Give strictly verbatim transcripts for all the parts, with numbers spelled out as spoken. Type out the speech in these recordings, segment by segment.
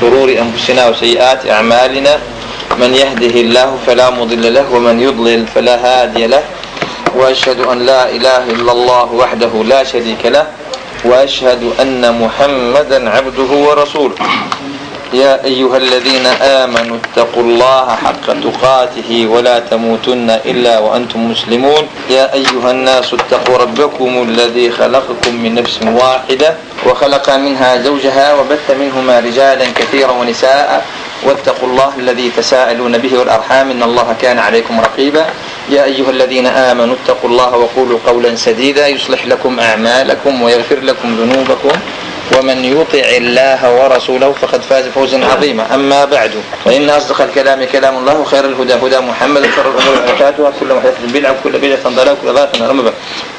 شرور أنفسنا وسيئات أعمالنا، من يهده الله فلا مضل له ومن يضلل فلا هادي له، وأشهد أن لا إله إلا الله وحده لا شريك له، وأشهد أن محمدا عبده ورسوله. يا أيها الذين آمنوا اتقوا الله حق تقاته ولا تموتن إلا وأنتم مسلمون. يا أيها الناس اتقوا ربكم الذي خلقكم من نفس واحدة وخلق منها زوجها وبث منهما رجالا كثيرا ونساء، واتقوا الله الذي تساءلون به والأرحام إن الله كان عليكم رقيبا. يا أيها الذين آمنوا اتقوا الله وقولوا قولا سديدا يصلح لكم أعمالكم ويغفر لكم ذنوبكم، ومن يطع الله ورسوله فقد فاز فوزا عظيما. أما بعد، فإن أصدق الكلام كلام الله، وخير الهدى هدى محمد، وشر الأمور محدثاتها، كل محدثة بدعة وكل بدعة ضلالة وكل ضلالة في النار. أما بعد،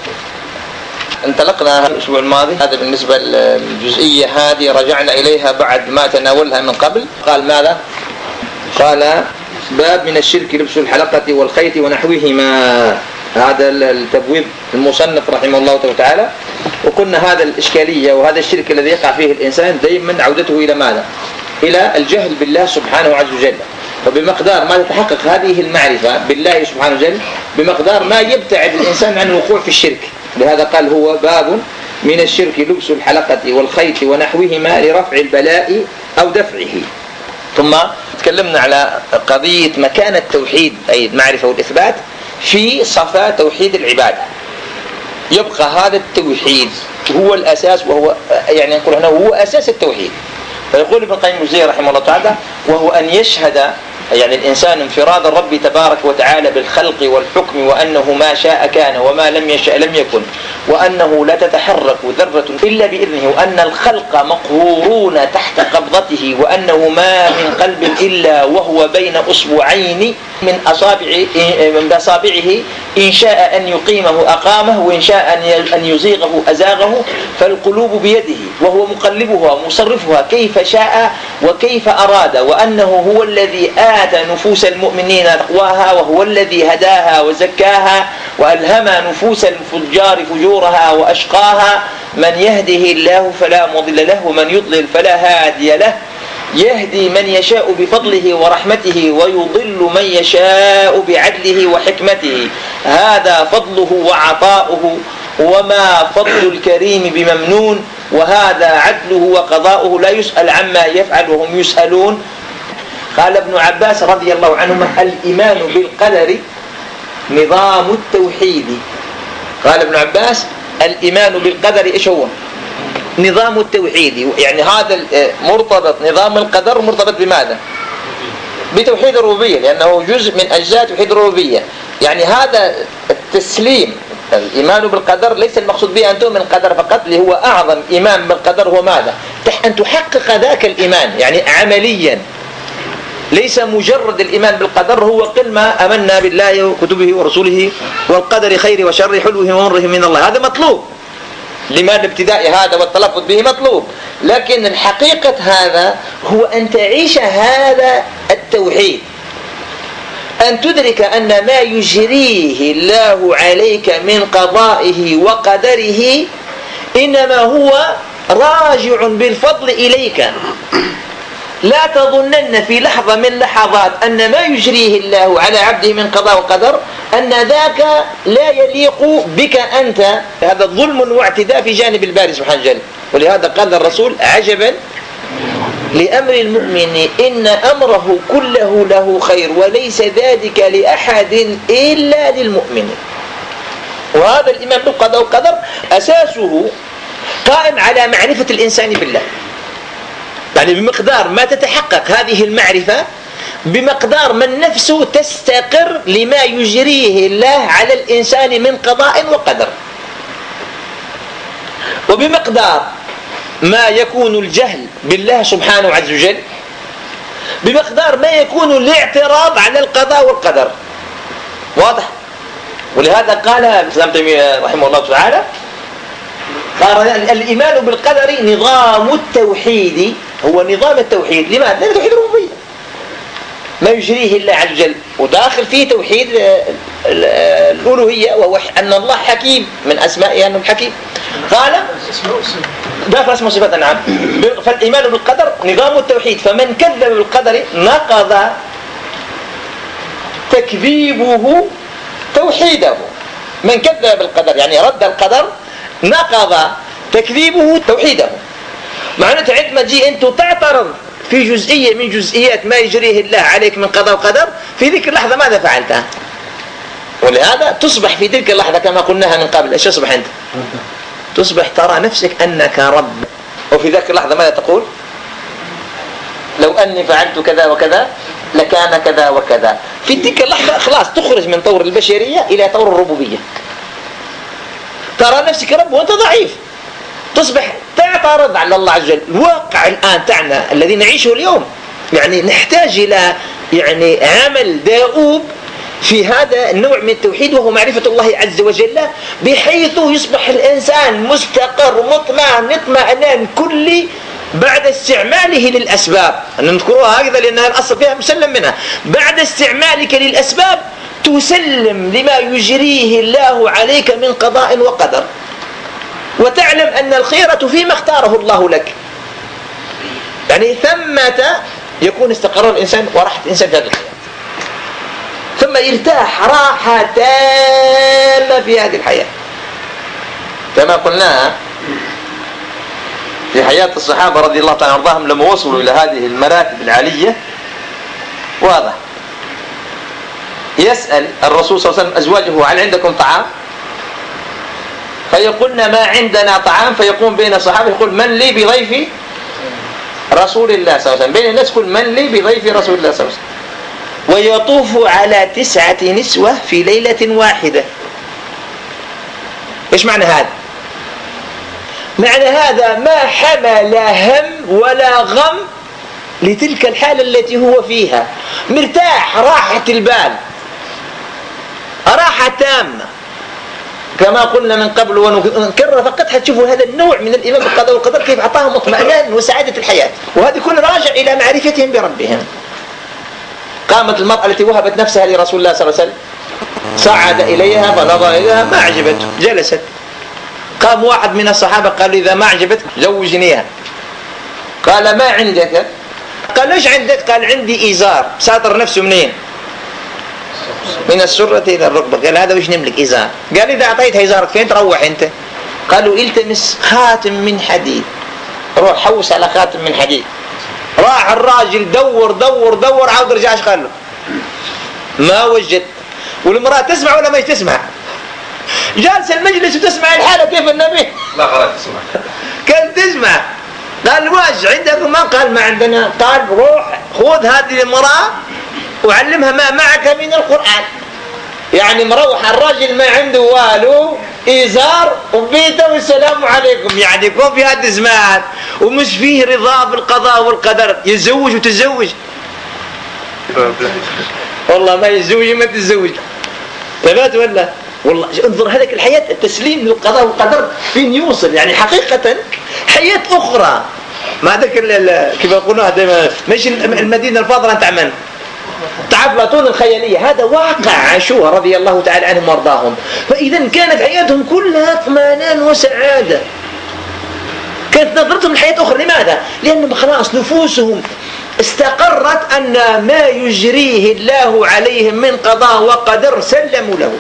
انطلقنا الأسبوع الماضي، هذا بالنسبة للجزئية هذه رجعنا إليها بعد ما تناولها من قبل. قال ماذا؟ قال باب من الشرك لبس الحلقة والخيط ونحوهما. هذا التبويب المصنف رحمه الله تعالى. وقلنا هذا الإشكالية وهذا الشرك الذي يقع فيه الإنسان دائما عودته إلى ماذا؟ إلى الجهل بالله سبحانه عز وجل. وبمقدار ما تتحقق هذه المعرفة بالله سبحانه وتعالى بمقدار ما يبتعد الإنسان عن الوقوع في الشرك. لهذا قال هو باب من الشرك لبس الحلقة والخيط ونحوهما لرفع البلاء أو دفعه. ثم تكلمنا على قضية مكان التوحيد أي المعرفة والإثبات في صفا توحيد العبادة. يبقى هذا التوحيد هو الأساس، وهو يعني نقول هنا هو أساس التوحيد. فيقول ابن القيم الجوزية رحمه الله تعالى وهو أن يشهد يعني الإنسان انفراد الرب تبارك وتعالى بالخلق والحكم، وأنه ما شاء كان وما لم يشاء لم يكن، وأنه لا تتحرك ذرة إلا بإذنه، وأن الخلق مقهورون تحت قبضته، وأنه ما من قلب إلا وهو بين أصبعين من أصابع من أصابعه، إن شاء أن يقيمه أقامه، وإن شاء أن يزيغه أزاغه، فالقلوب بيده وهو مقلبها ومصرفها كيف شاء وكيف أراد، وأنه هو الذي آتى نفوس المؤمنين تقواها، وهو الذي هداها وزكاها وألهم نفوس الفجار فجورها وأشقاها. من يهده الله فلا مضل له ومن يضلل فلا هادي له، يهدي من يشاء بفضله ورحمته ويضل من يشاء بعدله وحكمته. هذا فضله وعطاؤه، وما فضل الكريم بممنون، وهذا عدله وقضاؤه، لا يسأل عما يفعل وهم يسألون. قال ابن عباس رضي الله عنهما الإيمان بالقدر نظام التوحيد. قال ابن عباس الإيمان بالقدر إيش هو؟ نظام التوحيد. يعني هذا مرتبط، نظام القدر مرتبط بماذا؟ بتوحيد الربوبية، لأنه جزء من أجزاء توحيد الربوبية. يعني هذا التسليم، الإيمان بالقدر ليس المقصود به أن تؤمن القدر فقط، اللي هو أعظم إيمان بالقدر هو ماذا؟ أن تحقق ذاك الإيمان يعني عمليا، ليس مجرد الإيمان بالقدر هو قل ما أمنا بالله وكتبه ورسوله والقدر خير وشر حلوه ومره من الله. هذا مطلوب، لما الابتداء هذا والتلفظ به مطلوب، لكن الحقيقة هذا هو أن تعيش هذا التوحيد، أن تدرك أن ما يجريه الله عليك من قضائه وقدره إنما هو راجع بالفضل إليك. لا تظنن في لحظة من لحظات أن ما يجريه الله على عبده من قضاء وقدر أن ذاك لا يليق بك أنت. هذا ظلم واعتداء في جانب الباري سبحانه وتعالى. ولهذا قال الرسول عجبا لأمر المؤمن إن أمره كله له خير وليس ذلك لأحد إلا للمؤمن. وهذا الإيمان بالقضاء والقدر أساسه قائم على معرفة الإنسان بالله. يعني بمقدار ما تتحقق هذه المعرفة بمقدار ما النفس تستقر لما يجريه الله على الإنسان من قضاء وقدر، وبمقدار ما يكون الجهل بالله سبحانه عز وجل بمقدار ما يكون الاعتراض على القضاء والقدر. واضح؟ ولهذا قال ابن تيمية رحمه الله تعالى قال الإيمان بالقدر نظام التوحيد، هو نظام التوحيد. لماذا؟ لأن توحيد الربوبية ما يجريه الله عز وجل، وداخل فيه توحيد الألوهية، وهو أن الله حكيم، من أسمائه أنه حكيم. قال داخل اسمه صفة نعم. فالإيمان بالقدر نظام التوحيد، فمن كذب بالقدر نقض تكذيبه توحيده. من كذب بالقدر يعني رد القدر نقض تكذيبه توحيده. معناته عندما تجي أنت تعترض في جزئية من جزئيات ما يجريه الله عليك من قضاء وقدر، في ذيك اللحظة ماذا فعلت؟ ولهذا تصبح في تلك اللحظة كما قلناها من قبل، ايش تصبح أنت؟ تصبح ترى نفسك أنك رب. وفي ذاك اللحظة ماذا تقول؟ لو أني فعلت كذا وكذا لكان كذا وكذا. في تلك اللحظة خلاص تخرج من طور البشرية إلى طور الربوبية. ترى نفسك رب وأنت ضعيف، تصبح تعترض على الله عز وجل. الواقع الآن تاعنا الذي نعيشه اليوم يعني نحتاج إلى يعني عمل دؤوب في هذا النوع من التوحيد، وهو معرفة الله عز وجل، بحيث يصبح الإنسان مستقر مطمئن اطمئنان كلي بعد استعماله للأسباب. أن نذكرها هكذا لأنها الأصل فيها مسلم منها. بعد استعمالك للأسباب تسلم لما يجريه الله عليك من قضاء وقدر، وتعلم أن الخيرة فيما اختاره الله لك. يعني ثمة يكون استقرار الإنسان وراحة الإنسان في هذه الحياة، ثم يرتاح راحة تامة في هذه الحياة كما قلنا في حياة الصحابة رضي الله تعالى عنهم لما وصلوا إلى هذه المراتب العالية. واضح يسأل الرسول صلى الله عليه وسلم أزواجه هل عندكم طعام؟ فيقولن ما عندنا طعام. فيقوم بين الصحابة يقول من لي بضيف رسول الله صلى الله عليه وسلم. بين الناس يقول من لي بضيف رسول الله صلى الله عليه وسلم. ويطوف على تسعة نسوة في ليلة واحدة. إيش معنى هذا؟ معنى هذا ما حمل هم ولا غم لتلك الحالة التي هو فيها، مرتاح راحة البال، راحة تامة كما قلنا من قبل ونكرر. فقط حتشوفوا هذا النوع من الإيمان بالقضاء والقدر كيف أعطاهم اطمئنان وسعادة الحياة، وهذا يكون راجع إلى معرفتهم بربهم. قامت المرأة التي وهبت نفسها لرسول الله صلى الله عليه وسلم، صعد إليها فنظر إليها ما عجبته جلست. قام واحد من الصحابة قال إذا ما عجبتك زوجنيها. قال ما عندك؟ قال ليش عندك؟ قال عندي إزار ساتر نفسه منين؟ من السرة إلى الركبة. قال هذا وش نملك إزار؟ قال إذا أعطيتها إزارك فين تروح أنت؟ قالوا التمس خاتم من حديد. روح حوس على خاتم من حديد. راح الراجل دور دور دور عاود رجعش قال له ما وجدت. والمرأة تسمع ولا ما تسمع؟ جالس المجلس وتسمع الحالة كيف النبي؟ لا خلاص تسمع. كان تسمع. قال واش عندك؟ ما قال ما عندنا. قال روح خذ هذه المرأة وعلمها ما معك من القرآن. يعني مروح الراجل ما عنده والو إزار وبيته والسلام عليكم. يعني يكون في هذا الزمان ومش فيه رضا بالقضاء والقدر يتزوج وتتزوج. والله ما يتزوج ما تتزوج ثبات ولا والله. انظر هذيك الحياة التسليم للقضاء والقدر فين يوصل. يعني حقيقة حياة أخرى. ما ذكر كيف يقولون دائما مش المدينة الفاضلة أنت عمان تعب أفلاطون الخيالية. هذا واقع عاشوها رضي الله تعالى عنهم وارضاهم. فإذا كانت حياتهم كلها اطمئنان وسعادة. كانت نظرتهم للحياة أخرى. لماذا؟ لأنهم خلاص نفوسهم استقرت أن ما يجريه الله عليهم من قضاء وقدر سلموا له.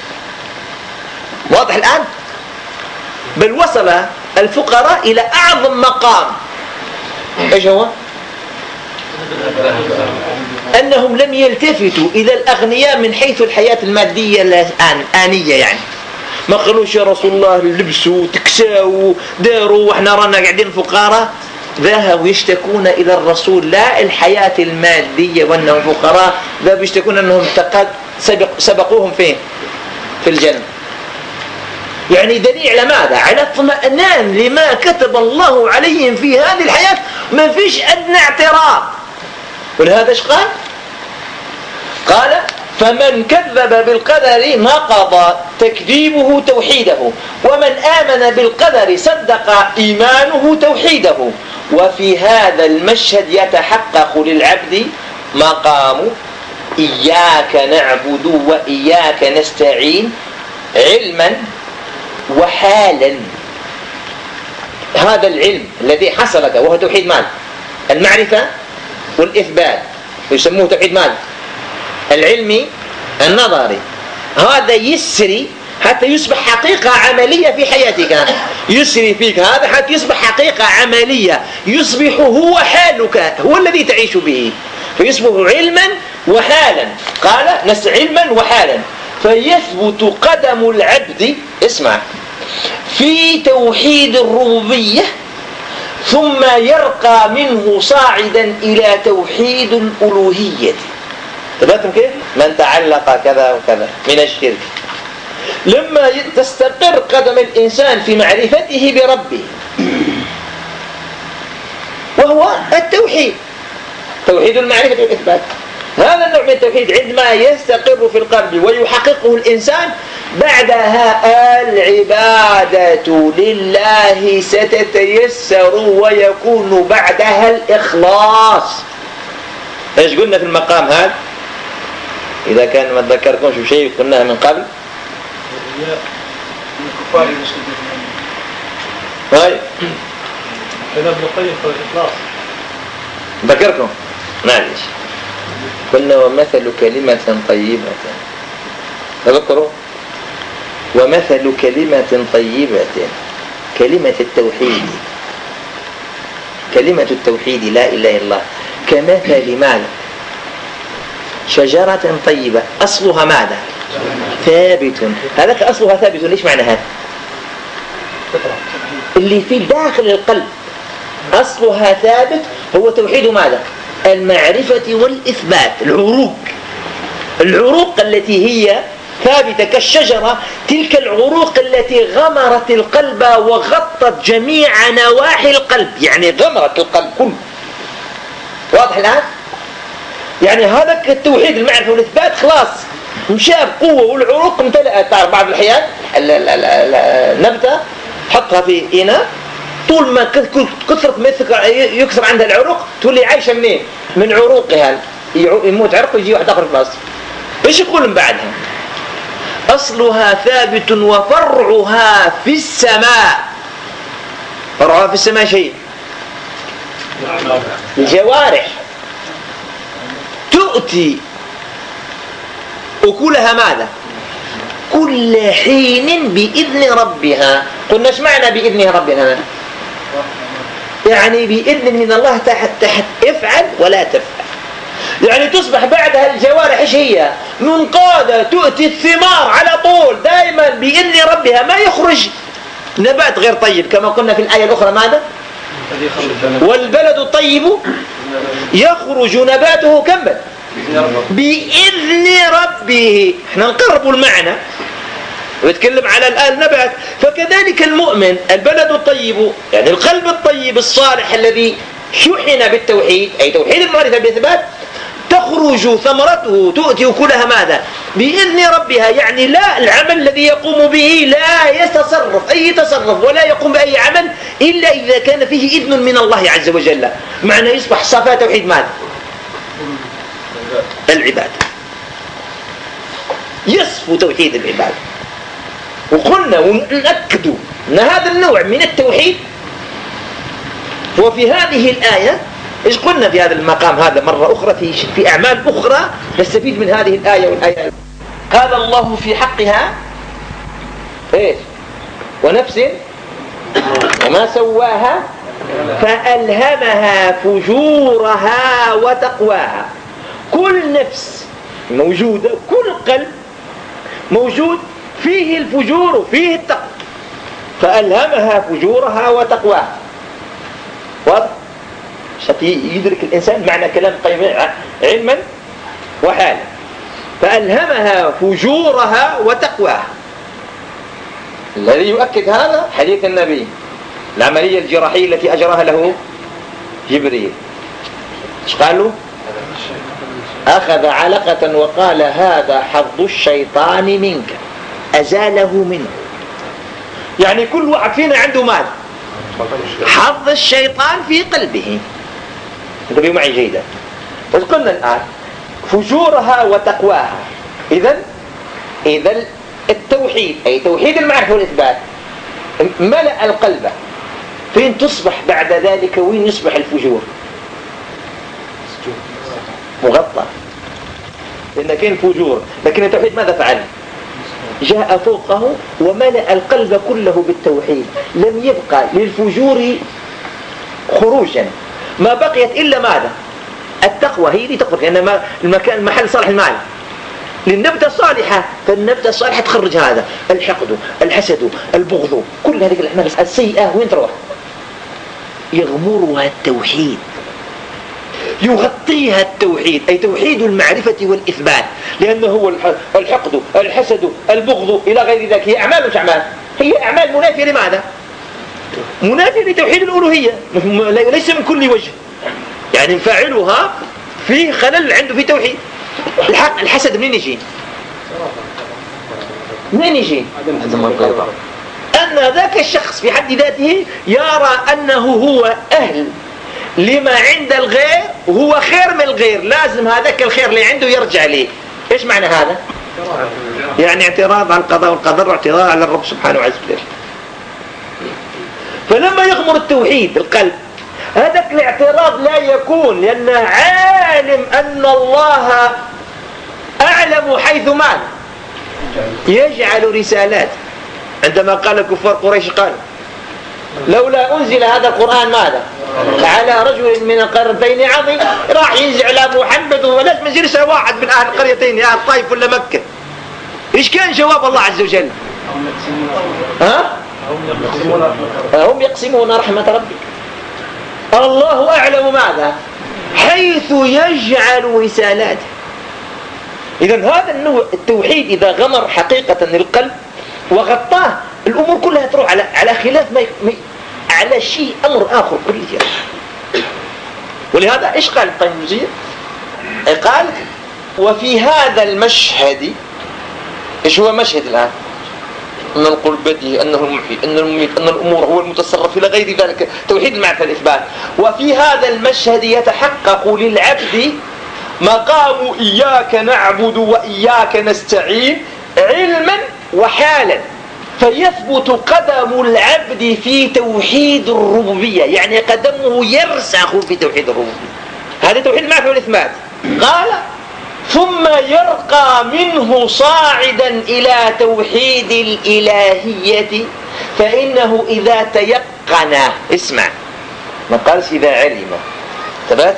واضح الآن؟ بل وصل الفقراء إلى أعظم مقام. إيش هو؟ أنهم لم يلتفتوا إلى الأغنياء من حيث الحياة المادية الآنية. يعني ما قالوش يا رسول الله لبسوا تكساوا داروا وإحنا رانا قاعدين فقراء. ذهبوا يشتكون إلى الرسول لا الحياة المادية وأنهم فقراء، ذهبوا يشتكون أنهم سبق سبقوهم فين؟ في الجنة. يعني دليل على ماذا؟ على اطمئنان لما كتب الله عليهم في هذه الحياة، ما فيش أدنى اعتراض. ولهذا ايش قال؟ قال فمن كذب بالقدر نقض تكذيبه توحيده، ومن آمن بالقدر صدق إيمانه توحيده. وفي هذا المشهد يتحقق للعبد مقام إياك نعبد وإياك نستعين علما وحالا. هذا العلم الذي حصل لك وهو توحيد مال المعرفة والإثبات، يسموه توحيد مال العلمي النظري، هذا يسري حتى يصبح حقيقة عملية في حياتك، يسري فيك هذا حتى يصبح حقيقة عملية، يصبح هو حالك، هو الذي تعيش به، فيصبح علما وحالا. قال نس علما وحالا، فيثبت قدم العبد اسمع في توحيد الربوبية، ثم يرقى منه صاعدا إلى توحيد الألوهية. تبعتم كيف؟ من تعلق كذا وكذا من الشرك. لما تستقر قدم الإنسان في معرفته بربه وهو التوحيد، توحيد المعرفة والإثبات، هذا النوع من التوحيد عندما يستقر في القلب ويحققه الإنسان، بعدها العبادة لله ستتيسر ويكون بعدها الإخلاص. ايش قلنا في المقام هذا؟ إذا كان ما تذكركمش شيء قلناها من قبل. طيب إذا ابن القيم في الإخلاص ذكركم معلش قلنا ومثل كلمة طيبة، تذكروا ومثل كلمة طيبة كلمة التوحيد، كلمة التوحيد لا إله إلا الله، كمثل ماذا؟ شجرة طيبة أصلها ماذا؟ ثابت. هذاك أصلها ثابت، ليش معنى هذا؟ اللي في داخل القلب أصلها ثابت هو توحيد ماذا؟ المعرفة والإثبات، العروق، العروق التي هي ثابتة كالشجرة، تلك العروق التي غمرت القلب وغطت جميع نواحي القلب، يعني غمرت القلب كله. واضح الآن؟ يعني هذا التوحيد المعرفة والإثبات خلاص مشى بقوة، والعروق امتلأت. تعرف بعض الأحيان النبتة حطها في إناء، طول ما كثرت يكثر عندها العروق تولي عايشة منين؟ من عروقها، يموت عرق ويجي واحد آخر في الأصل. إيش يقول من بعدها؟ أصلها ثابت وفرعها في السماء. فرعها في السماء شيء الجوارح تؤتي أكلها ماذا؟ كل حين بإذن ربها. قلنا ايش معنى بإذن ربها؟ يعني بإذن من الله تحت تحت افعل ولا تفعل، يعني تصبح بعدها الجوارح ايش هي؟ منقادة، تؤتي الثمار على طول دائما بإذن ربها، ما يخرج نبات غير طيب كما قلنا في الآية الأخرى ماذا؟ والبلد الطيب يخرج نباته كما بإذن ربه. احنا نقرب المعنى ويتكلم على الآن نبات. فكذلك المؤمن البلد الطيب يعني القلب الطيب الصالح الذي شحن بالتوحيد أي توحيد المعرفة بالإثبات، تخرج ثمرته تؤتي كلها ماذا؟ بإذن ربها، يعني لا العمل الذي يقوم به لا يتصرف أي تصرف ولا يقوم بأي عمل إلا إذا كان فيه إذن من الله عز وجل. معنى يصبح صفاء توحيد ماذا؟ العبادة، يصفو توحيد العبادة. وقلنا ونأكد أن هذا النوع من التوحيد وفي هذه الآية إيش قلنا في هذا المقام هذا مرة أخرى في في أعمال أخرى نستفيد من هذه الآية والآية. قال الله في حقها إيش؟ ونفس وما سواها فألهمها فجورها وتقواها. كل نفس موجودة، كل قلب موجود فيه الفجور وفيه التقوى، فألهمها فجورها وتقواها. واضح؟ حتى يدرك الإنسان معنى كلام قيم علما وحالا. فألهمها فجورها وتقواها. الذي يؤكد هذا حديث النبي، العملية الجراحية التي أجراها له جبريل. ايش قالوا؟ أخذ علقة وقال هذا حظ الشيطان منك، أزاله منه. يعني كل واحد فينا عنده مال حظ الشيطان في قلبه. انتبهوا معي جيدا. وقلنا الآن فجورها وتقواها. إذن إذا التوحيد أي توحيد المعرفة والإثبات ملأ القلب فين تصبح بعد ذلك؟ وين يصبح الفجور؟ مغطى، لأن كان فجور. لكن التوحيد ماذا فعل؟ جاء فوقه وملأ القلب كله بالتوحيد، لم يبقى للفجور خروجا، ما بقيت إلا ماذا؟ التقوى، هي دي تقوى، لأن المكان المحل صالح المال للنبتة الصالحة، فالنبتة الصالحة تخرج هذا الحقد، الحسد، البغض، كل هذه الأعمال السيئة وين تروح؟ يغمرها التوحيد، يغطيها التوحيد، أي توحيد المعرفة والإثبات، لأنه هو الحقد، الحسد، البغض إلى غير ذلك، هي أعمال مش أعمال، هي أعمال منافية لماذا؟ منافية لتوحيد الألوهية، ليس من كل وجه، يعني فاعلها في خلل عنده في توحيد. الحق الحسد منين يجي؟ منين يجي؟ أن ذاك الشخص في حد ذاته يرى أنه هو أهل لما عند الغير، وهو خير من الغير، لازم هذاك الخير اللي عنده يرجع ليه. إيش معنى هذا؟ يعني اعتراض على القضاء والقدر واعتراض على الرب سبحانه وتعالى. فلما يغمر التوحيد القلب، هذاك الاعتراض لا يكون، لأن عالم أن الله أعلم حيث مال يجعل رسالات. عندما قال كفار قريش قالوا لولا أنزل هذا القرآن ماذا على رجل من القريتين عظيم، راح ينزل على محمد ولازم يرسل واحد من أهل القريتين، أهل الطائف ولا مكة. إيش كان جواب الله عز وجل؟ ها؟ هم يقسمون رحمة ربك. الله أعلم ماذا حيث يجعل رسالاته. إذن هذا النوع التوحيد إذا غمر حقيقة القلب وغطاه، الأمور كلها تروح على على خلاف ما, ما على شيء أمر آخر كله. ولهذا إيش قال الطيبوزية؟ قال وفي هذا المشهد، إيش هو مشهد الآن؟ أن القلب بديه، أنه المحيي، أنه المميت، أن الأمور هو المتصرف إلى غير ذلك، توحيد المعرفة الإثبات. وفي هذا المشهد يتحقق للعبد مقام إياك نعبد وإياك نستعين علما وحالا، فيثبت قدم العبد في توحيد الربوبية، يعني قدمه يرسخ في توحيد الربوبية. هذا توحيد المعرفة والإثبات. قال ثم يرقى منه صاعدا إلى توحيد الإلهية، فإنه إذا تيقن، اسمع ما قالش إذا علم، ثبت،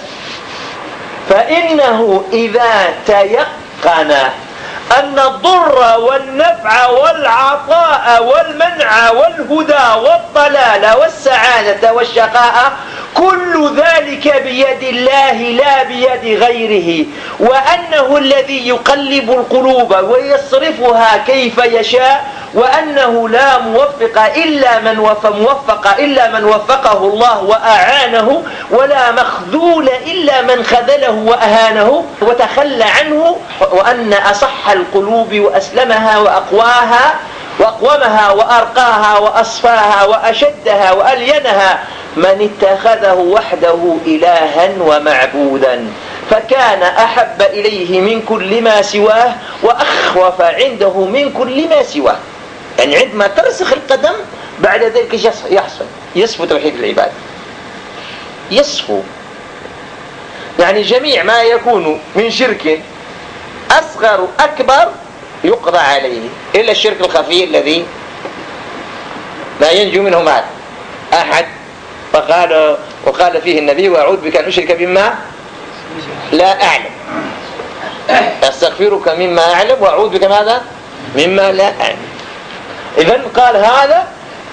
فإنه إذا تيقن أن الضر والنفع والعطاء والمنع والهدى والضلال والسعادة والشقاء كل ذلك بيد الله لا بيد غيره، وأنه الذي يقلب القلوب ويصرفها كيف يشاء، وأنه لا موفق إلا من موفق إلا من وفقه الله وأعانه، ولا مخذول إلا من خذله وأهانه وتخلى عنه، وأن أصح القلوب وأسلمها وأقواها وأقومها وأرقاها وأصفاها وأشدها وألينها من اتخذه وحده إلها ومعبودا، فكان أحب إليه من كل ما سواه وأخوف عنده من كل ما سواه. يعني عندما ترسخ القدم بعد ذلك يحصل يصفو توحيد العباد، يصفو، يعني جميع ما يكون من شرك أصغر أكبر يقضى عليه، إلا الشرك الخفي الذي لا ينجو منه مال أحد. فقال وقال فيه النبي وأعوذ بك أن أشرك بما لا أعلم، أستغفرك مما أعلم وأعوذ بك ماذا مما لا أعلم. إذن قال هذا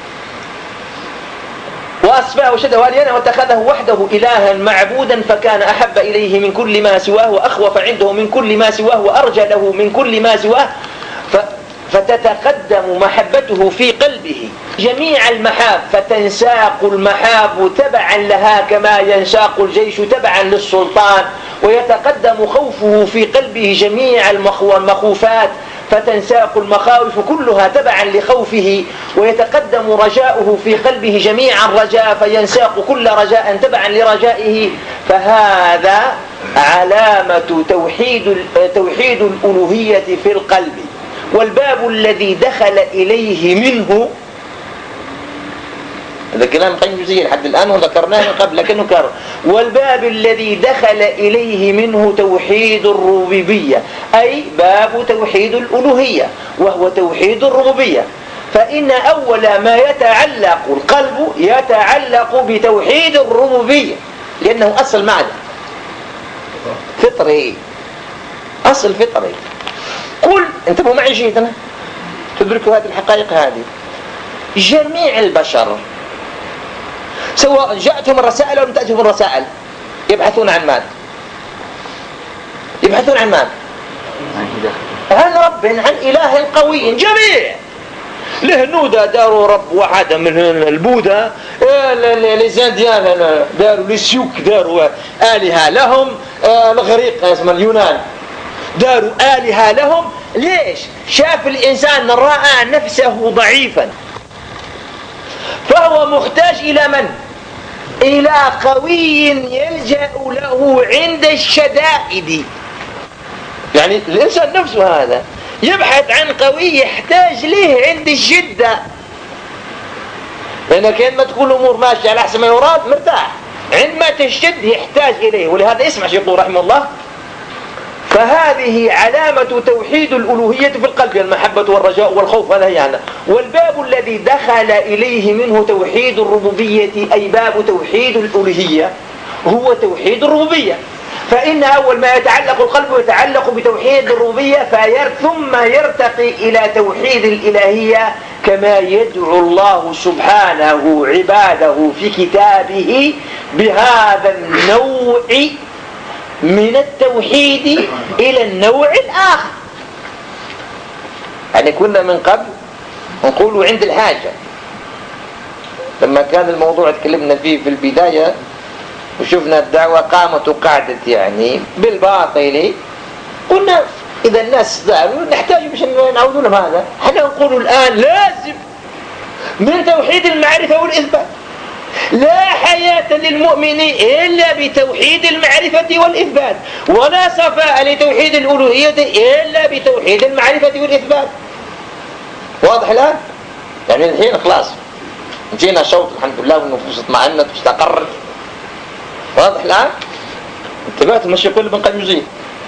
وأصفاه وشده والينه واتخذه وحده إلها معبودا، فكان أحب إليه من كل ما سواه وأخوف عنده من كل ما سواه وأرجى له من كل ما سواه، فتتقدم محبته في قلبه جميع المحاب، فتنساق المحاب تبعا لها كما ينساق الجيش تبعا للسلطان، ويتقدم خوفه في قلبه جميع المخوفات، فتنساق المخاوف كلها تبعا لخوفه، ويتقدم رجاؤه في قلبه جميع الرجاء، فينساق كل رجاء تبعا لرجائه. فهذا علامة توحيد توحيد الألوهية في القلب. والباب الذي دخل إليه منه هذا كلام قيم جزئي لحد الآن وذكرناه من قبل لكنه كرر. والباب الذي دخل إليه منه توحيد الربوبية، أي باب توحيد الألوهية وهو توحيد الربوبية. فإن أول ما يتعلق القلب يتعلق بتوحيد الربوبية، لأنه أصل معدن فطري، أصل فطري. قل انتبهوا معي جيدا تدركوا هذه الحقائق هذه. جميع البشر سواء جاءتهم الرسائل أو لم تأتهم الرسائل يبحثون عن ماذا؟ يبحثون عن ماذا؟ عن رب، عن إله قوي. جميع له نودا داروا رب واحد من البوذا، لزانديان داروا للسيوك داروا آلهة لهم، الغريق اسمه اليونان داروا آلهة لهم. ليش؟ شاف الإنسان رأى نفسه ضعيفا فهو محتاج إلى من؟ إلى قوي يلجأ له عند الشدائد. يعني الإنسان نفسه هذا يبحث عن قوي يحتاج له عند الشدة، لأن كان ما تكون الأمور ماشية على حسب ما يراد مرتاح، عندما تشتد يحتاج إليه. ولهذا اسمع شيخ يقول رحمه الله: فهذه علامة توحيد الألوهية في القلب، المحبة والرجاء والخوف، هذا يعني. والباب الذي دخل إليه منه توحيد الربوبية، أي باب توحيد الألوهية، هو توحيد الربوبية. فإن أول ما يتعلق القلب يتعلق بتوحيد الربوبية، فير ثم يرتقي إلى توحيد الإلهية، كما يدعو الله سبحانه عباده في كتابه بهذا النوع من التوحيد إلى النوع الآخر. يعني كنا من قبل نقول عند الحاجة، لما كان الموضوع تكلمنا فيه في البداية وشفنا الدعوة قامت وقعدت يعني بالباطل، قلنا إذا الناس زعلوا نحتاج باش نعودوا لهم هذا. احنا نقول الآن لازم من توحيد المعرفة والإثبات، لا حياة للمؤمن إلا بتوحيد المعرفة والإثبات، ولا صفاء لتوحيد الألوهية إلا بتوحيد المعرفة والإثبات. واضح الآن؟ يعني الحين خلاص جينا شوط الحمد لله والنفوس اطمأنت واستقرت. واضح الآن؟ انتبهت المشي كله من قيم جزئي.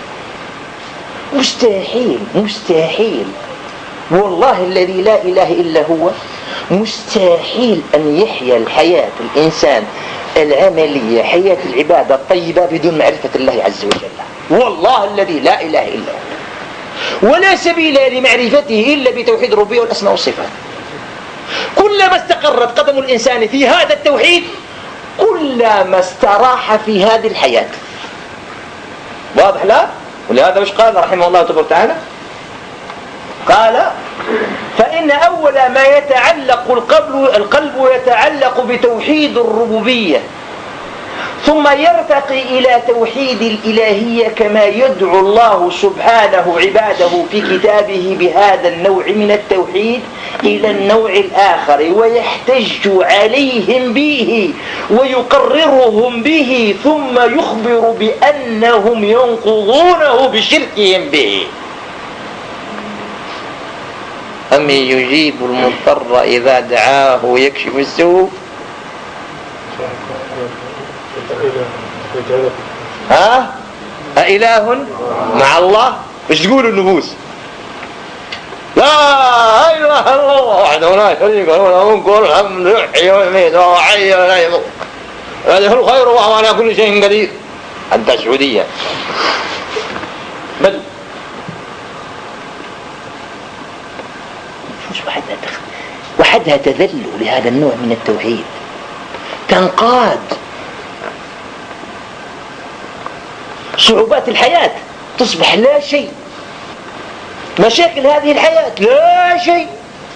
مستحيل مستحيل والله الذي لا إله إلا هو، مستحيل أن يحيا الحياة الإنسان العملية، حياة العبادة الطيبة بدون معرفة الله عز وجل. والله الذي لا إله إلا هو، ولا سبيل لمعرفته إلا بتوحيد الربوبية والأسماء والصفات. كلما استقرت قدم الإنسان في هذا التوحيد كلما استراح في هذه الحياة. واضح لا؟ ولهذا وش قال رحمه الله تبارك وتعالى؟ قال: فإن أول ما يتعلق القلب القلب يتعلق بتوحيد الربوبية، ثم يرتقي إلى توحيد الإلهية، كما يدعو الله سبحانه عباده في كتابه بهذا النوع من التوحيد إلى النوع الآخر، ويحتج عليهم به ويقررهم به، ثم يخبر بأنهم ينقضونه بشركهم به. أم يجيب المضطر إذا دعاه ويكشف السوء؟ ها؟ أإله مع الله؟ إيش تقول النفوس؟ لا إله إلا الله وحده لا شريك له، له الملك والحمد يحيي ويميت وهو حي لا يموت وله الخير وهو على كل شيء قدير. أنت سعودية بل وحدها تذل لهذا النوع من التوحيد، تنقاد صعوبات الحياة، تصبح لا شيء، مشاكل هذه الحياة لا شيء،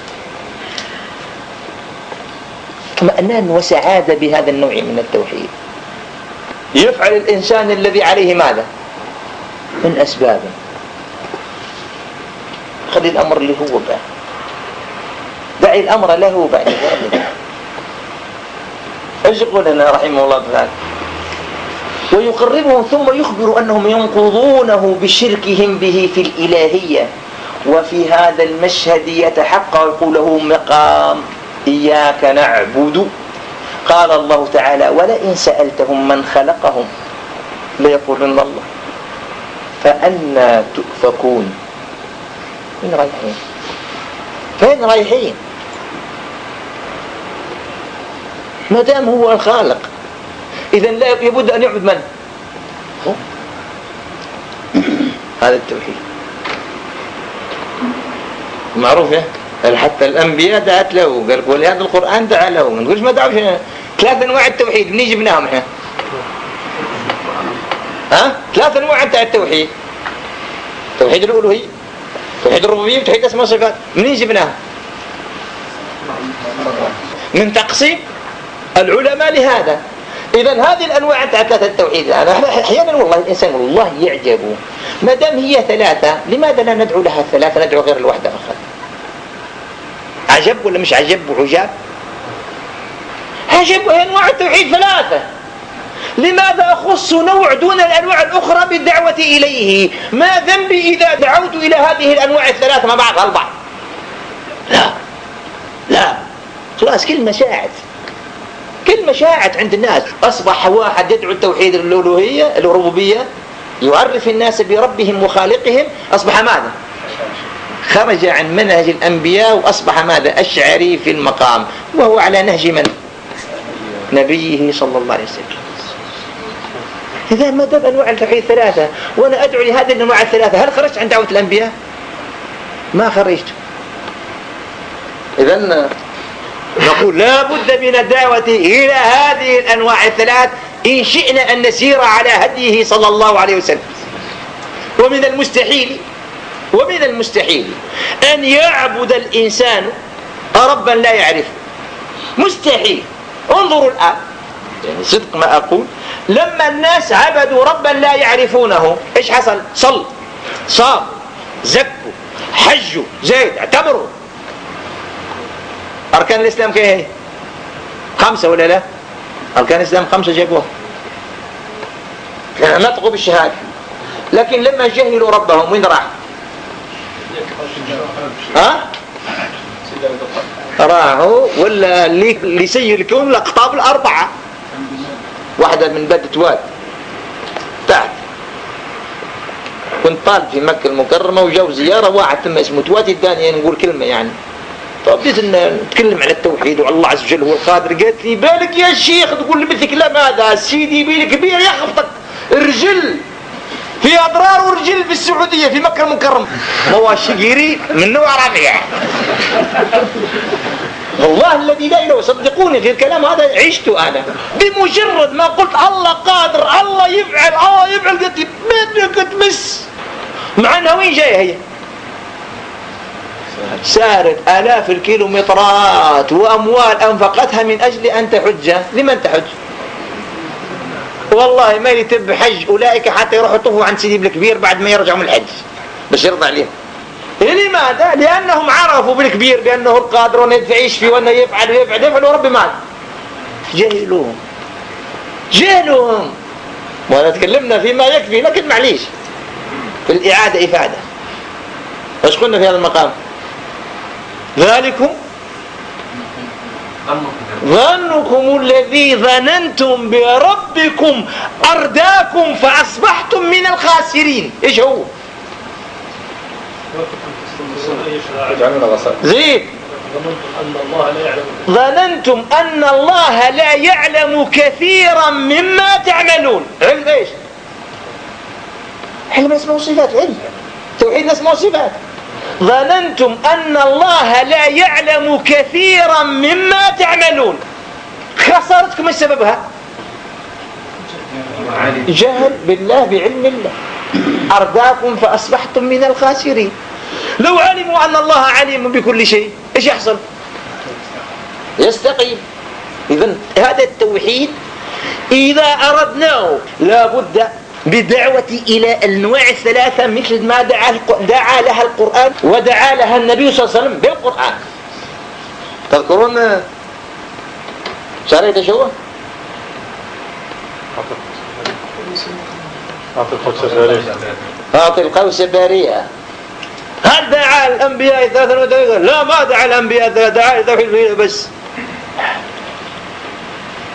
اطمئنان وسعادة بهذا النوع من التوحيد. يفعل الإنسان الذي عليه ماذا؟ من أسباب. خذ الأمر اللي هو بقى، دعي الأمر له بعد ذلك. ايش يقول لنا رحمه الله تعالى؟ ويقربهم ثم يخبر أنهم ينقضونه بشركهم به في الإلهية. وفي هذا المشهد يتحقق له مقام إياك نعبد قال الله تعالى ولئن سألتهم من خلقهم ليقولن الله فأنى تؤفكون. فين رايحين؟ فين رايحين؟ ما دام هو الخالق إذن لا يبد أن يعبد من؟ هو. هذا التوحيد معروف. يا حتى الأنبياء دعت له، قال ولهذا القرآن دعا له. ما نقولش ما دعوش. ثلاث أنواع التوحيد منين جبناهم احنا؟ ها؟ ثلاث أنواع بتاع التوحيد: توحيد الألوهية، توحيد الربوبية، وتوحيد الأسماء والصفات. منين جبناهم؟ من تقسيم العلماء لهذا. إذن هذه الأنواع بتاع ثلاثة التوحيد. أنا أحيانا والله الإنسان والله يعجب، ما دام هي ثلاثة لماذا لا ندعو لها الثلاثة، ندعو غير الوحدة فقط؟ عجب ولا مش عجب وعجاب؟ عجب. أنواع التوحيد ثلاثة، لماذا أخص نوع دون الأنواع الأخرى بالدعوة إليه؟ ما ذنبي إذا دعوت إلى هذه الأنواع الثلاثة مع بعض البعض؟ لا لا، خلاص كلمة شاعت، كلمة شاعت عند الناس. أصبح واحد يدعو التوحيد الألوهية الربوبية، يعرف الناس بربهم وخالقهم، أصبح ماذا؟ خرج عن منهج الأنبياء وأصبح ماذا؟ أشعري في المقام، وهو على نهج من؟ نبيه صلى الله عليه وسلم. إذا ما دام أنواع التوحيد ثلاثة وأنا أدعو لهذه الأنواع الثلاثة، هل خرجت عن دعوة الأنبياء؟ ما خرجت. إذن نقول لا بد من الدعوة إلى هذه الأنواع الثلاث إن شئنا أن نسير على هديه صلى الله عليه وسلم. ومن المستحيل ومن المستحيل أن يعبد الإنسان ربا لا يعرفه، مستحيل. انظروا الآن، يعني صدق ما أقول، لما الناس عبدوا ربا لا يعرفونه إيش حصل؟ صل، صام، زكوا، حجوا، زيد، اعتبروا. أركان الإسلام كيف هي؟ خمسة ولا لا؟ أركان الإسلام خمسة جابوها، نطقوا بالشهادة، لكن لما جهلوا ربهم وين راح؟ ها؟ راحوا ولا لسي الكون الأقطاب الأربعة، واحدة من بدة واد تحت. كنت طالب في مكة المكرمة وجاو زيارة واحد ثم اسمه تواتي الدانية، نقول كلمة يعني، فبديت ان نتكلم على التوحيد وعلى الله عز وجل هو القادر. قالت لي بالك يا شيخ تقول لبثك لا ماذا سيدي بيلك كبير يخبطك الرجل في أضرار ورجل في السعودية في مكة المكرمة، هو شقيري من نوع رفيع. والله الذي لا إله، صدقوني في الكلام هذا عشته أنا. بمجرد ما قلت الله قادر، الله يفعل، الله يفعل، قلت لي بدك تمس. مع أنها وين جاية هي؟ سارت آلاف الكيلومترات وأموال أنفقتها من أجل أن تحج. لمن تحج؟ والله ما يتب حج أولئك حتى يروحوا يطوفوا عند سيدي بالكبير بعد ما يرجعوا من الحج بس يرضى عليهم. لماذا؟ لأنهم عرفوا بالكبير بأنه القادر وأنه يدفع يشفي وأنه يفعل ويفعل يفعل ورب مال. جهلوهم جهلوهم وأنا تكلمنا فيما يكفي، لكن معليش في الإعادة إفادة. ايش قلنا في هذا المقام؟ ذلكم ظنكم الذي ظننتم بربكم أرداكم فأصبحتم من الخاسرين. إيش هو؟ زيد. ظننتم أن الله لا يعلم كثيرا مما تعملون. علم إيش؟ علم اسمه صفات، علم توحيد اسمه صفات. ظننتم أن الله لا يعلم كثيرا مما تعملون. خسارتكم ايش سببها؟ جهل بالله بعلم الله. أرداكم فأصبحتم من الخاسرين. لو علموا أن الله عليم بكل شيء ايش يحصل؟ يستقيم. إذن هذا التوحيد إذا أردناه لابد بدعوة إلى الأنواع الثلاثة مثل ما دعا, دعا لها القرآن ودعا لها النبي صلى الله عليه وسلم بالقرآن. تذكرون شاريت شو؟ أعطي القوس بارية. هل دعا الأنبياء ثلاثة وثلاثة؟ لا، ما دعا الأنبياء ثلاثة، دعا توحيد بس.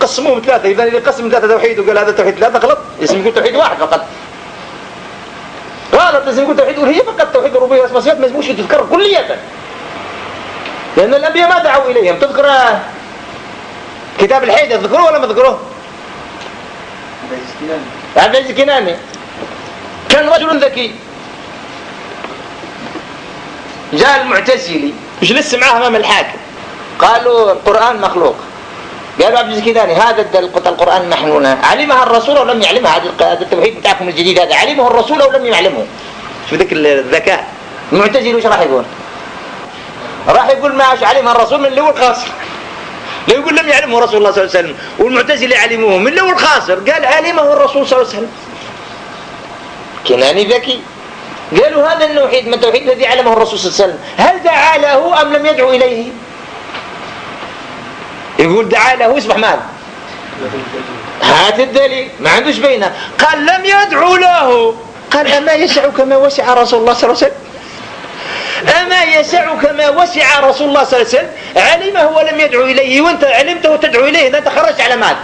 قسموهم ثلاثة. إذا اللي قسم ثلاثة توحيد وقال هذا توحيد ثلاثة غلط، اسم يقول توحيد واحد فقط. غلط، اسم يقول توحيد الألوهية فقط، توحيد الربوبية والأسماء والصفات ما يسموش تذكر كلية، لأن الأنبياء ما دعوا إليهم. تذكر كتاب الحيدة تذكروه ولا ما تذكروه؟ عبد العزيز الكناني كان رجل ذكي، جاء المعتزلي جلس معه أمام الحاكم، قالوا القرآن مخلوق. قالوا عبد العزيز الكناني هذا القرآن نحن علمها الرسول أو لم يعلمها؟ هذا التوحيد بتاعكم الجديد هذا علمه الرسول أو لم يعلمه؟ شو ذاك الذكاء. المعتزلي وش راح يقول؟ راح يقول ما علمها الرسول من الأول خاصر. لو يقول لم يعلمه رسول الله صلى الله عليه وسلم، والمعتزلي علموه من الأول خاسر. قال علمه الرسول صلى الله عليه وسلم. كناني ذكي. قالوا هذا التوحيد من التوحيد الذي علمه الرسول صلى الله عليه وسلم، هل دعا له أم لم يدعو إليه؟ يقول دعا له يصبح ماذا؟ هات الدليل، ما عندوش بينه. قال لم يدعو له. قال أما يسع كما وسع رسول الله صلى الله عليه وسلم؟ أما يسع كما وسع رسول الله صلى الله عليه وسلم؟ علمه ولم يدعو إليه، وانت علمته وتدعو إليه، انت خرجت على ماذا؟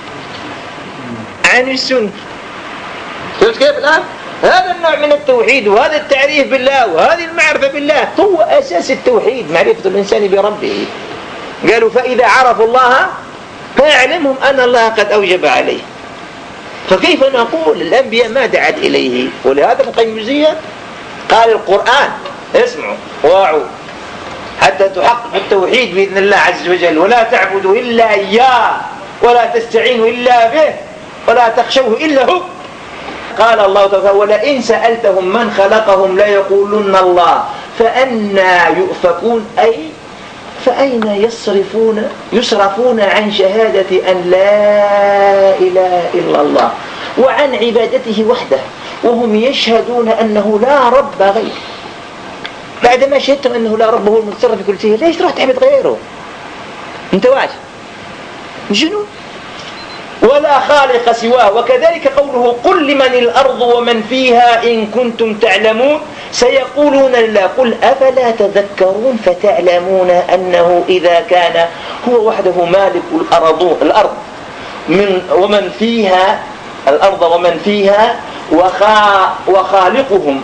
عن السنة. شفت كيف الآن؟ هذا النوع من التوحيد، وهذا التعريف بالله، وهذه المعرفة بالله هو أساس التوحيد، معرفة الإنسان بربه. قالوا فإذا عرفوا الله فيعلمهم أن الله قد أوجب عليه. فكيف نقول الأنبياء ما دعت إليه؟ ولهذا ابن القيم الجوزية قال القرآن اسمعوا واعوا حتى تحقق التوحيد بإذن الله عز وجل، ولا تعبدوا إلا إياه ولا تستعينوا إلا به ولا تخشوه إلا هو. قال الله تعالى ولئن سألتهم من خلقهم ليقولن الله فأنا يؤفكون، أي فأين يصرفون يصرفون عن شهادة أن لا إله إلا الله وعن عبادته وحده وهم يشهدون أنه لا رب غيره. بعدما شهدتم أنه لا رب هو المتصرف في كل شيء، ليش تروح تعبد غيره؟ انت واش جنون؟ ولا خالق سواه. وكذلك قوله قل لمن الأرض ومن فيها إن كنتم تعلمون سيقولون لا قل أفلا تذكرون فتعلمون أنه إذا كان هو وحده مالك الأرض الأرض من ومن فيها الأرض ومن فيها وخا وخالقهم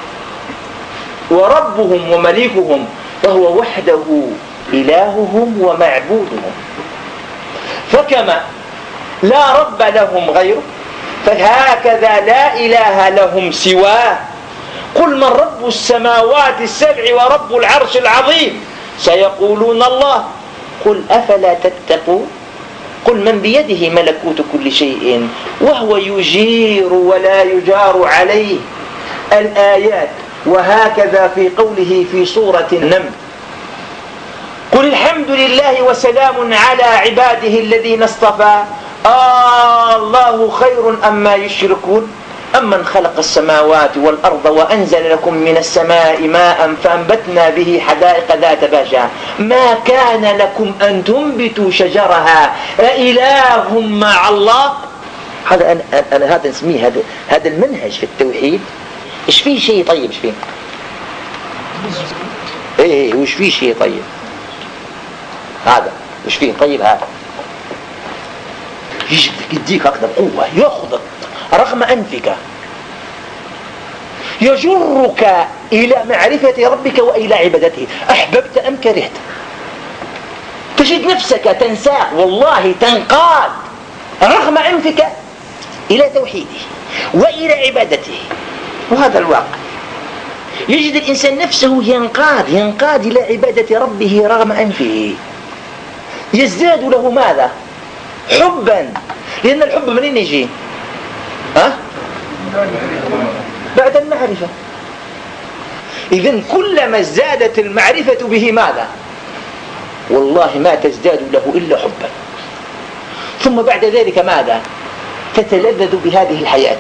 وربهم ومليكهم فهو وحده إلههم ومعبودهم. فكما لا رب لهم غيره فهكذا لا إله لهم سواه. قل من رب السماوات السبع ورب العرش العظيم سيقولون الله قل أفلا تتقون قل من بيده ملكوت كل شيء وهو يجير ولا يجار عليه. الآيات. وهكذا في قوله في سورة النمل قل الحمد لله وسلام على عباده الذين اصطفى آه الله خير أما يشركون أمن خلق السماوات والأرض وأنزل لكم من السماء ماء فأنبتنا به حدائق ذات بهجة ما كان لكم أن تنبتوا شجرها أإله مع الله. هذا أنا, أنا هذا اسميه هذا هذا المنهج في التوحيد. إيش فيه شيء طيب؟ إيش فيه؟ إيه وإيش فيه شيء طيب؟ هذا إيش فيه طيب؟ هذا يديك أكثر قوة، يأخذك رغم أنفك، يجرك إلى معرفة ربك وإلى عبادته أحببت أم كرهت. تجد نفسك تنساق والله تنقاد رغم أنفك إلى توحيده وإلى عبادته. وهذا الواقع يجد الإنسان نفسه ينقاد ينقاد إلى عبادة ربه رغم أنفه، يزداد له ماذا؟ حبا. لأن الحب منين يجي؟ ها؟ بعد المعرفة. إذن كلما ازدادت المعرفة به ماذا؟ والله ما تزداد له إلا حبا. ثم بعد ذلك ماذا؟ تتلذذ بهذه الحياة.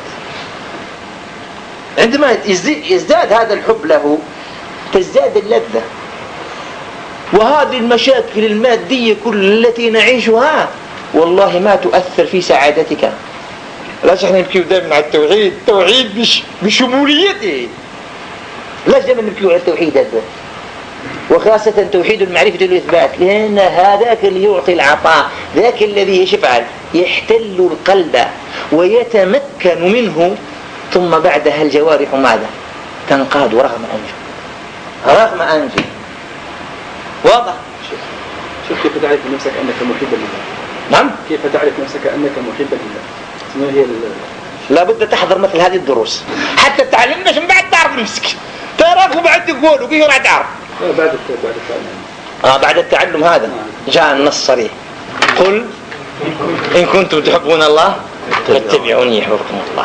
عندما يزداد هذا الحب له تزداد اللذة. وهذه المشاكل المادية كل التي نعيشها والله ما تؤثر في سعادتك. لاش احنا نبكيو دائما على التوحيد، التوحيد بش بشموليته. لاش دائما نبكيو على التوحيد هذا؟ وخاصة توحيد المعرفة والإثبات، لأن هذاك اللي يعطي العطاء، ذاك الذي يفعل يحتل القلب ويتمكن منه، ثم بعدها الجوارح ماذا؟ تنقاد رغم أنفه رغم أنفه. واضح؟ شوف كيف تعرف نفسك أنك محب لله؟ نعم. كيف تعرف نفسك أنك محب لله؟ ما هي لابد تحضر مثل هذه الدروس حتى تعلم، مش من بعد تعرف نفسك، تعرف وبعد تقول وكيف راح تعرف. لا بعد بعد التعلم. آه بعد التعلم هذا جاء النص صريح، قل إن كنتم تحبون الله فاتبعوني يحببكم الله.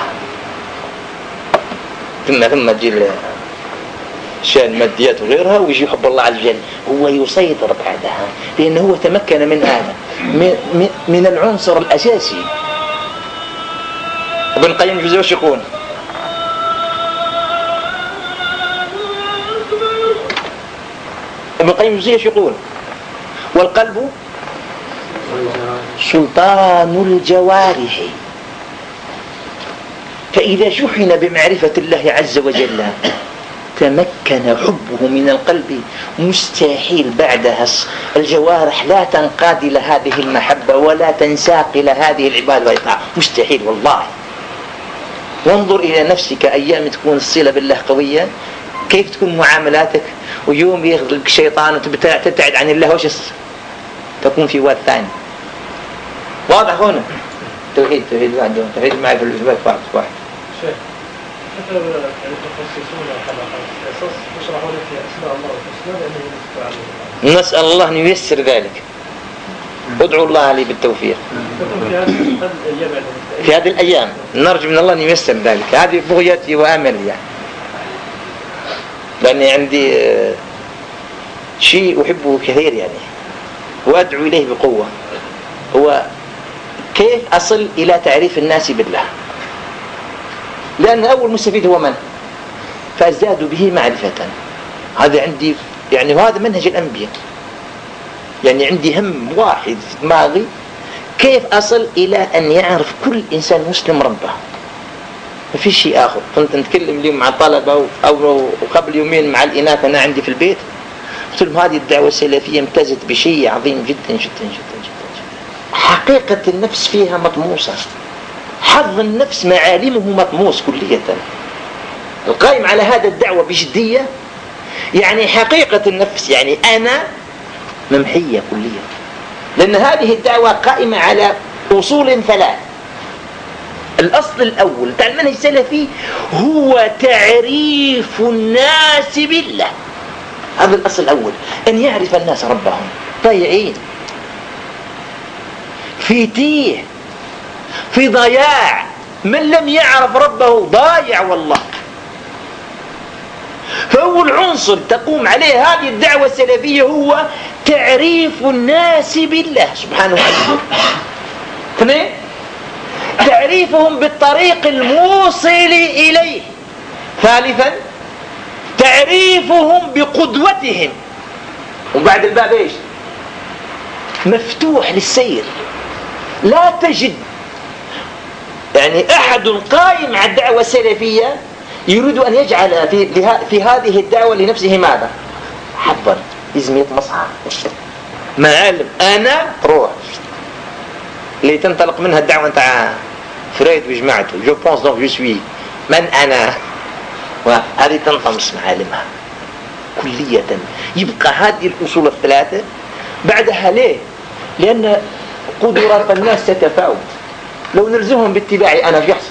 ثم ثم تجي الأشياء الماديات وغيرها ويجي يحب الله عز وجل، هو يسيطر بعدها لأنه هو تمكن من هذا من, من العنصر الأساسي. ابن القيم الجوزية وش يقول؟ ابن القيم الجوزية وش يقول؟ والقلب سلطان الجوارح، فإذا شحن بمعرفة الله عز وجل تمكن حبه من القلب، مستحيل بعدها الجوارح لا تنقاد إلى هذه المحبة ولا تنساق إلى هذه العبادة والطاعة، مستحيل والله. وانظر إلى نفسك أيام تكون الصلة بالله قوية، كيف تكون معاملاتك، ويوم يغلبك الشيطان وتبتعد عن الله وش تكون في واد ثاني. واضح هنا؟ توحيد توحيد واحد، توحيد معي في الإثبات واحد واحد. شيخ حتى يتخصصون كما قصص يشرحون في أسماء الله والحسنى لأنه نسأل الله أن ييسر ذلك. ادعوا الله لي بالتوفيق في هذه الأيام، نرجو من الله أن ييسر ذلك. هذه بغيتي وأملي يعني، لأني عندي شيء أحبه كثير يعني وأدعو إليه بقوة، هو كيف أصل إلى تعريف الناس بالله، لأن أول مستفيد هو من؟ فأزداد به معرفة. هذا عندي يعني، وهذا منهج الأنبياء يعني. عندي هم واحد في دماغي، كيف أصل إلى أن يعرف كل إنسان مسلم ربه، ما في شيء آخر. كنت نتكلم اليوم مع طلبة أو قبل يومين مع الإناث أنا عندي في البيت، قلت لهم هذه الدعوة السلفية امتازت بشيء عظيم جدا جدا جدا جدا. حقيقة النفس فيها مطموسة، حظ النفس معالمه مطموس كلية. القائم على هذا الدعوة بجدية يعني حقيقة النفس يعني أنا ممحية كلية، لأن هذه الدعوة قائمة على أصول ثلاث. الأصل الأول بتاع المنهج السلفي هو تعريف الناس بالله. هذا الأصل الأول، أن يعرف الناس ربهم. ضايعين في تيه، في ضياع. من لم يعرف ربه ضايع والله. فأول عنصر تقوم عليه هذه الدعوة السلفية هو تعريف الناس بالله سبحانه وتعالى. اثنين، تعريفهم بالطريق الموصل إليه. ثالثا، تعريفهم بقدوتهم. وبعد الباب ايش؟ مفتوح للسير. لا تجد يعني أحد قائم على الدعوة السلفية يريد أن يجعل في, في هذه الدعوة لنفسه ماذا؟ حظا لازم يطمسها معالم. أنا روح اللي تنطلق منها الدعوة نتاع فريد وجماعته جو بونس دونك جو سوي من أنا، وهذه تنطمس معالمها كلية. يبقى هذه الأصول الثلاثة بعدها. ليه؟ لأن قدرات الناس تتفاوت. لو نلزمهم باتباعي أنا في يحصل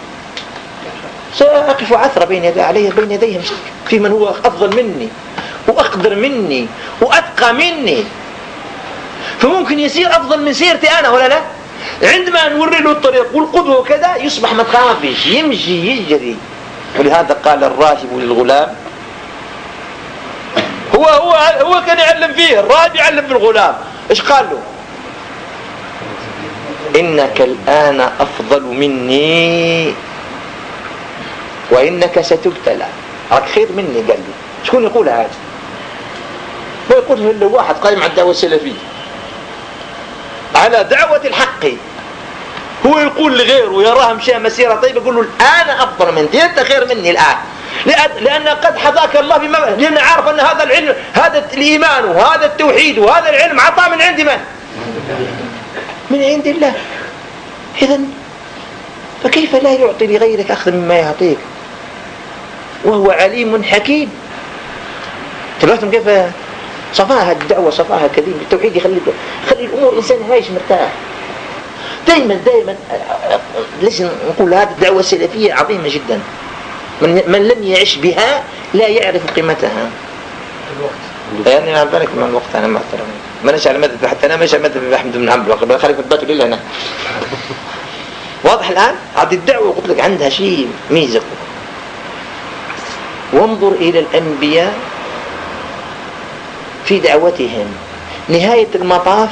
سأقف عثرة بين يدي علي بين يديهم في من هو أفضل مني وأقدر مني وأتقى مني، فممكن يصير أفضل من سيرتي أنا ولا لا. عندما نوري له الطريق والقدوة كذا يصبح ما تخافش، يمشي يجري. ولهذا قال الراهب للغلام، هو هو هو كان يعلم فيه، الراهب يعلم في الغلام. إيش قال له؟ إنك الآن أفضل مني وإنك ستبتلى، راك خير مني. قال له شكون يقول هذا؟ ما يقوله إلا واحد قائم على الدعوة السلفية على دعوة الحق. هو يقول لغيره يراه مشى مسيرة طيبة يقول له الآن أفضل منك، أنت خير مني الآن. لأن قد حظاك الله بما، لأن عارف أن هذا العلم، هذا الإيمان وهذا التوحيد وهذا العلم عطاء من عند من؟ من عند الله. إذن فكيف لا يعطي لغيرك أخذ مما يعطيك وهو عليم حكيم؟ تلاحظون كيف صفاها الدعوة، صفاها كريم. التوحيد يخلي يخلي الأمور الإنسان عايش مرتاح دائما دائما. ليش نقول هذه الدعوة السلفية عظيمة جدا. من, من لم يعيش بها لا يعرف قيمتها. يعني على بالك من الوقت أنا ما أحترم ما نشأ على مذهب، حتى أنا ما نشأ على مذهب أحمد بن حنبل وقبل خليفة باتوا لله هنا. واضح الآن؟ هذه الدعوة قلت لك عندها شيء ميزة. وانظر إلى الأنبياء في دعوتهم، نهاية المطاف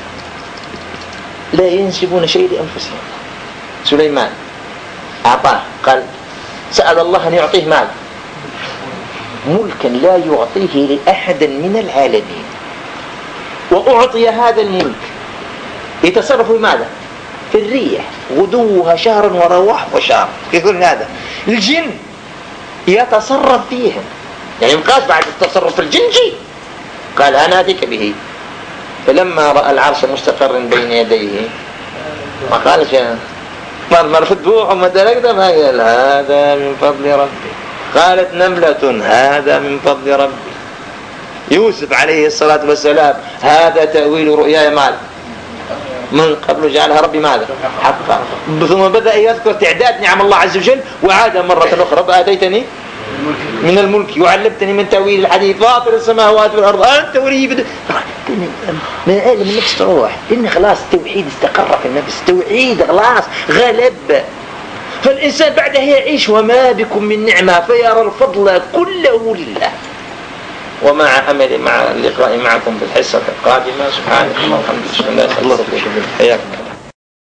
لا ينسبون شيء لأنفسهم. سليمان أعطاه، قال سأل الله أن يعطيه مال، ملكا لا يعطيه لأحد من العالمين، وأعطي هذا الملك يتصرف بماذا؟ في الريح، غدوها شهر ورواح وشهر. يقول هذا الجن يتصرف فيهم، يعني مقاس بعد التصرف الجنجي. قال أنا أتيك به. فلما رأى العرش مستقر بين يديه ما قال شيئا، ما مرفض بوح وما دركت، ما قال هذا من فضل ربي. قالت نملة هذا من فضل ربي. يوسف عليه الصلاة والسلام هذا تأويل رؤياي مال من قبل جعلها ربي ماذا؟ حقا. ثم بدأ يذكر تعداد نعم الله عز وجل، وعاد مرة أخرى آتيتني من الملك وعلمتني من تأويل الحديث، فاطر السماوات والأرض أنت ولي بد... من عالم النفس تروح، لأن خلاص التوحيد استقر في النفس، التوحيد خلاص غلب. فالإنسان بعدها يعيش وما بكم من نعمة فيرى الفضل كله لله. ومع أمل مع اللقاء معكم بالحصة القادمة. سبحانك اللهم وبحمدك. بسم الله الرحمن الرحيم. حياكم.